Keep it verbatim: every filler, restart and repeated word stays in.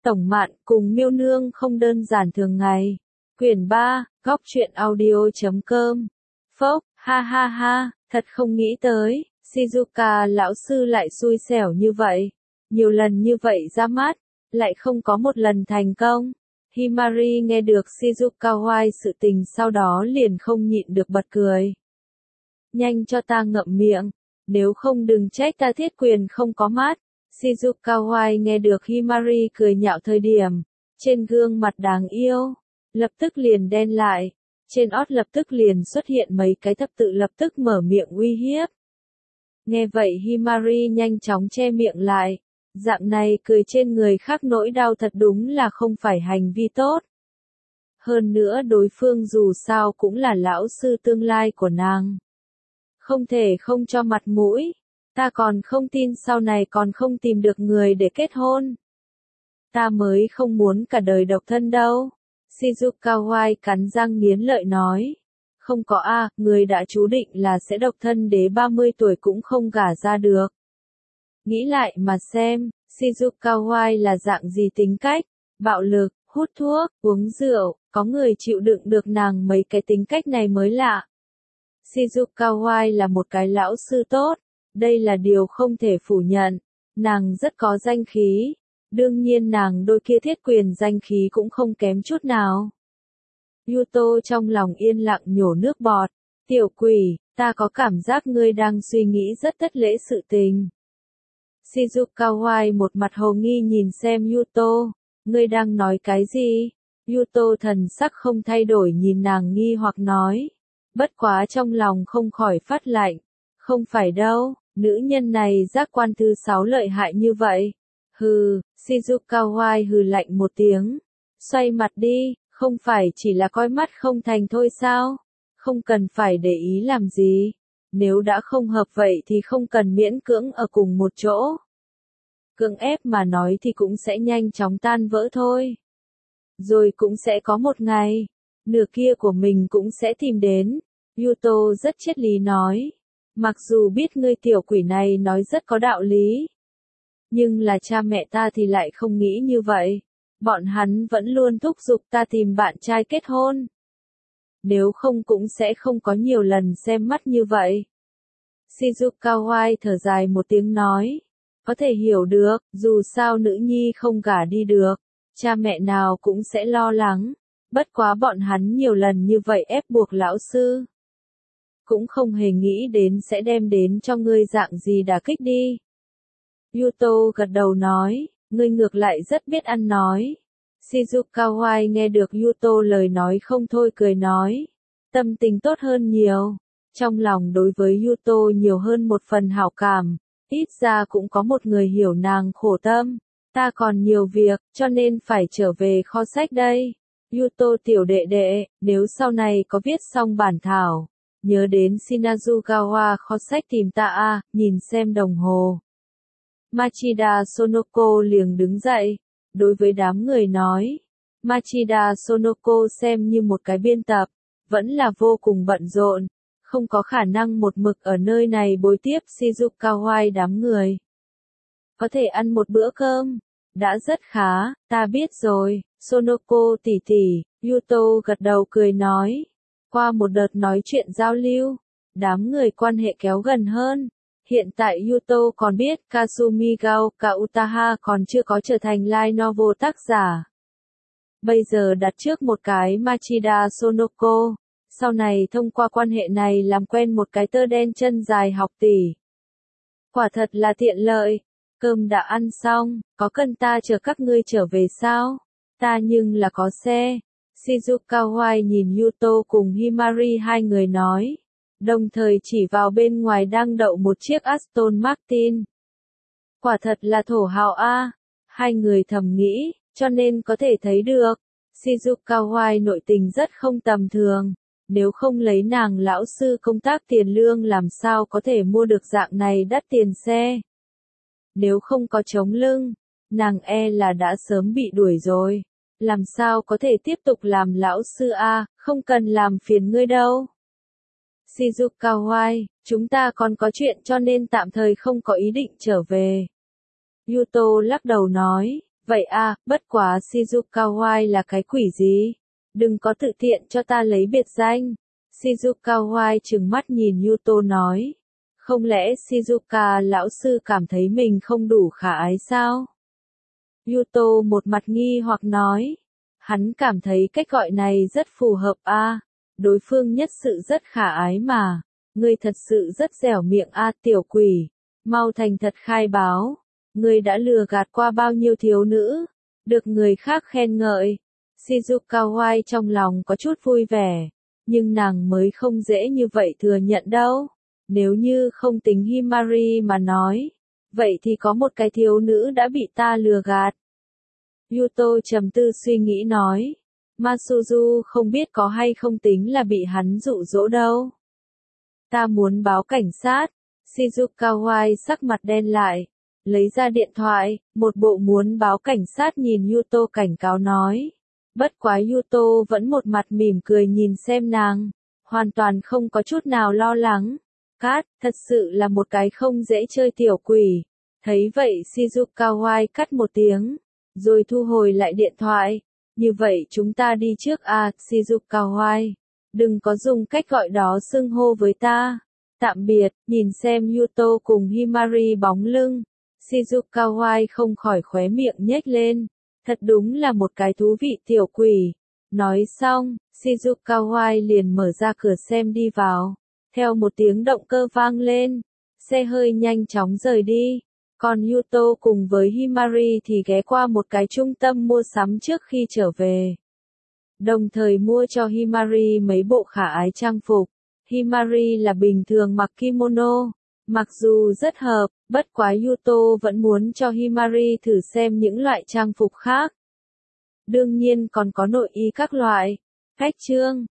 Tổng Mạn cùng Miêu Nương không đơn giản thường ngày. Quyển ba, góc truyện audio chấm com. Phốc, ha ha ha, thật không nghĩ tới, Shizuka lão sư lại xui xẻo như vậy. Nhiều lần như vậy ra mắt, lại không có một lần thành công. Himari nghe được Shizuka White sự tình sau đó liền không nhịn được bật cười. Nhanh cho ta ngậm miệng, nếu không đừng trách ta thiết quyền không có mắt. Shizuka White nghe được Himari cười nhạo thời điểm, trên gương mặt đáng yêu, lập tức liền đen lại, trên ót lập tức liền xuất hiện mấy cái thập tự lập tức mở miệng uy hiếp. Nghe vậy Himari nhanh chóng che miệng lại, dạng này cười trên người khác nỗi đau thật đúng là không phải hành vi tốt. Hơn nữa đối phương dù sao cũng là lão sư tương lai của nàng. Không thể không cho mặt mũi. Ta còn không tin sau này còn không tìm được người để kết hôn. Ta mới không muốn cả đời độc thân đâu. Shizuka White cắn răng nghiến lợi nói. Không có a, người đã chú định là sẽ độc thân đến ba mươi tuổi cũng không gả ra được. Nghĩ lại mà xem, Shizuka White là dạng gì tính cách, bạo lực, hút thuốc, uống rượu, có người chịu đựng được nàng mấy cái tính cách này mới lạ. Shizuka White là một cái lão sư tốt. Đây là điều không thể phủ nhận, nàng rất có danh khí, đương nhiên nàng đôi kia thiết quyền danh khí cũng không kém chút nào. Yuto trong lòng yên lặng nhổ nước bọt, tiểu quỷ, ta có cảm giác ngươi đang suy nghĩ rất thất lễ sự tình. Shizuka White một mặt hồ nghi nhìn xem Yuto, ngươi đang nói cái gì? Yuto thần sắc không thay đổi nhìn nàng nghi hoặc nói, bất quá trong lòng không khỏi phát lạnh, không phải đâu. Nữ nhân này giác quan thứ sáu lợi hại như vậy. Hừ, Shizuka White hừ lạnh một tiếng. Xoay mặt đi, không phải chỉ là coi mắt không thành thôi sao? Không cần phải để ý làm gì. Nếu đã không hợp vậy thì không cần miễn cưỡng ở cùng một chỗ. Cưỡng ép mà nói thì cũng sẽ nhanh chóng tan vỡ thôi. Rồi cũng sẽ có một ngày, nửa kia của mình cũng sẽ tìm đến. Yuto rất triết lý nói. Mặc dù biết ngươi tiểu quỷ này nói rất có đạo lý. Nhưng là cha mẹ ta thì lại không nghĩ như vậy. Bọn hắn vẫn luôn thúc giục ta tìm bạn trai kết hôn. Nếu không cũng sẽ không có nhiều lần xem mắt như vậy. Shizuka White thở dài một tiếng nói. Có thể hiểu được, dù sao nữ nhi không gả đi được. Cha mẹ nào cũng sẽ lo lắng. Bất quá bọn hắn nhiều lần như vậy ép buộc lão sư. Cũng không hề nghĩ đến sẽ đem đến cho ngươi dạng gì đả kích đi. Yuto gật đầu nói, ngươi ngược lại rất biết ăn nói. Shizuka White nghe được Yuto lời nói không thôi cười nói, tâm tình tốt hơn nhiều. Trong lòng đối với Yuto nhiều hơn một phần hảo cảm, ít ra cũng có một người hiểu nàng khổ tâm. Ta còn nhiều việc, cho nên phải trở về kho sách đây. Yuto tiểu đệ đệ, nếu sau này có viết xong bản thảo. Nhớ đến Shinazugawa kho sách tìm ta a, nhìn xem đồng hồ. Machida Sonoko liền đứng dậy, đối với đám người nói. Machida Sonoko xem như một cái biên tập, vẫn là vô cùng bận rộn, không có khả năng một mực ở nơi này bồi tiếp Shizuka White đám người. Có thể ăn một bữa cơm, đã rất khá, ta biết rồi, Sonoko tỷ tỷ, Yuto gật đầu cười nói. Qua một đợt nói chuyện giao lưu, đám người quan hệ kéo gần hơn. Hiện tại Yuto còn biết Kasumi Gaoka Utaha còn chưa có trở thành light novel tác giả. Bây giờ đặt trước một cái Machida Sonoko, sau này thông qua quan hệ này làm quen một cái tơ đen chân dài học tỷ. Quả thật là tiện lợi, cơm đã ăn xong, có cần ta chờ các ngươi trở về sao? Ta nhưng là có xe. Shizuka White nhìn Yuto cùng Himari hai người nói, đồng thời chỉ vào bên ngoài đang đậu một chiếc Aston Martin. Quả thật là thổ hào a, hai người thầm nghĩ, cho nên có thể thấy được, Shizuka White nội tình rất không tầm thường, nếu không lấy nàng lão sư công tác tiền lương làm sao có thể mua được dạng này đắt tiền xe. Nếu không có chống lưng, nàng e là đã sớm bị đuổi rồi. Làm sao có thể tiếp tục làm lão sư a, không cần làm phiền ngươi đâu. Shizuka White, chúng ta còn có chuyện cho nên tạm thời không có ý định trở về. Yuto lắc đầu nói, Vậy à, bất quá Shizukawa là cái quỷ gì? Đừng có tự tiện cho ta lấy biệt danh. Shizukawa trừng mắt nhìn Yuto nói. Không lẽ Shizuka lão sư cảm thấy mình không đủ khả ái sao? Yuto một mặt nghi hoặc nói. Hắn cảm thấy cách gọi này rất phù hợp a. Đối phương nhất sự rất khả ái mà. Ngươi thật sự rất dẻo miệng a tiểu quỷ. Mau thành thật khai báo. Ngươi đã lừa gạt qua bao nhiêu thiếu nữ? Được người khác khen ngợi. Shizukawa trong lòng có chút vui vẻ. Nhưng nàng mới không dễ như vậy thừa nhận đâu. Nếu như không tính Himari mà nói. Vậy thì có một cái thiếu nữ đã bị ta lừa gạt. Yuto trầm tư suy nghĩ nói. Masuzu không biết có hay không tính là bị hắn dụ dỗ đâu. Ta muốn báo cảnh sát. Shizukawa sắc mặt đen lại. Lấy ra điện thoại, một bộ muốn báo cảnh sát nhìn Yuto cảnh cáo nói. Bất quá Yuto vẫn một mặt mỉm cười nhìn xem nàng. Hoàn toàn không có chút nào lo lắng. Cát, thật sự là một cái không dễ chơi tiểu quỷ. Thấy vậy Shizukawa cắt một tiếng. Rồi thu hồi lại điện thoại. Như vậy chúng ta đi trước à, Shizukawa. Đừng có dùng cách gọi đó xưng hô với ta. Tạm biệt, nhìn xem Yuto cùng Himari bóng lưng. Shizukawa không khỏi khóe miệng nhếch lên. Thật đúng là một cái thú vị tiểu quỷ. Nói xong, Shizukawa liền mở ra cửa xem đi vào. Theo một tiếng động cơ vang lên. Xe hơi nhanh chóng rời đi. Còn Yuto cùng với Himari thì ghé qua một cái trung tâm mua sắm trước khi trở về. Đồng thời mua cho Himari mấy bộ khả ái trang phục. Himari là bình thường mặc kimono. Mặc dù rất hợp, bất quá Yuto vẫn muốn cho Himari thử xem những loại trang phục khác. Đương nhiên còn có nội y các loại. Khách trương.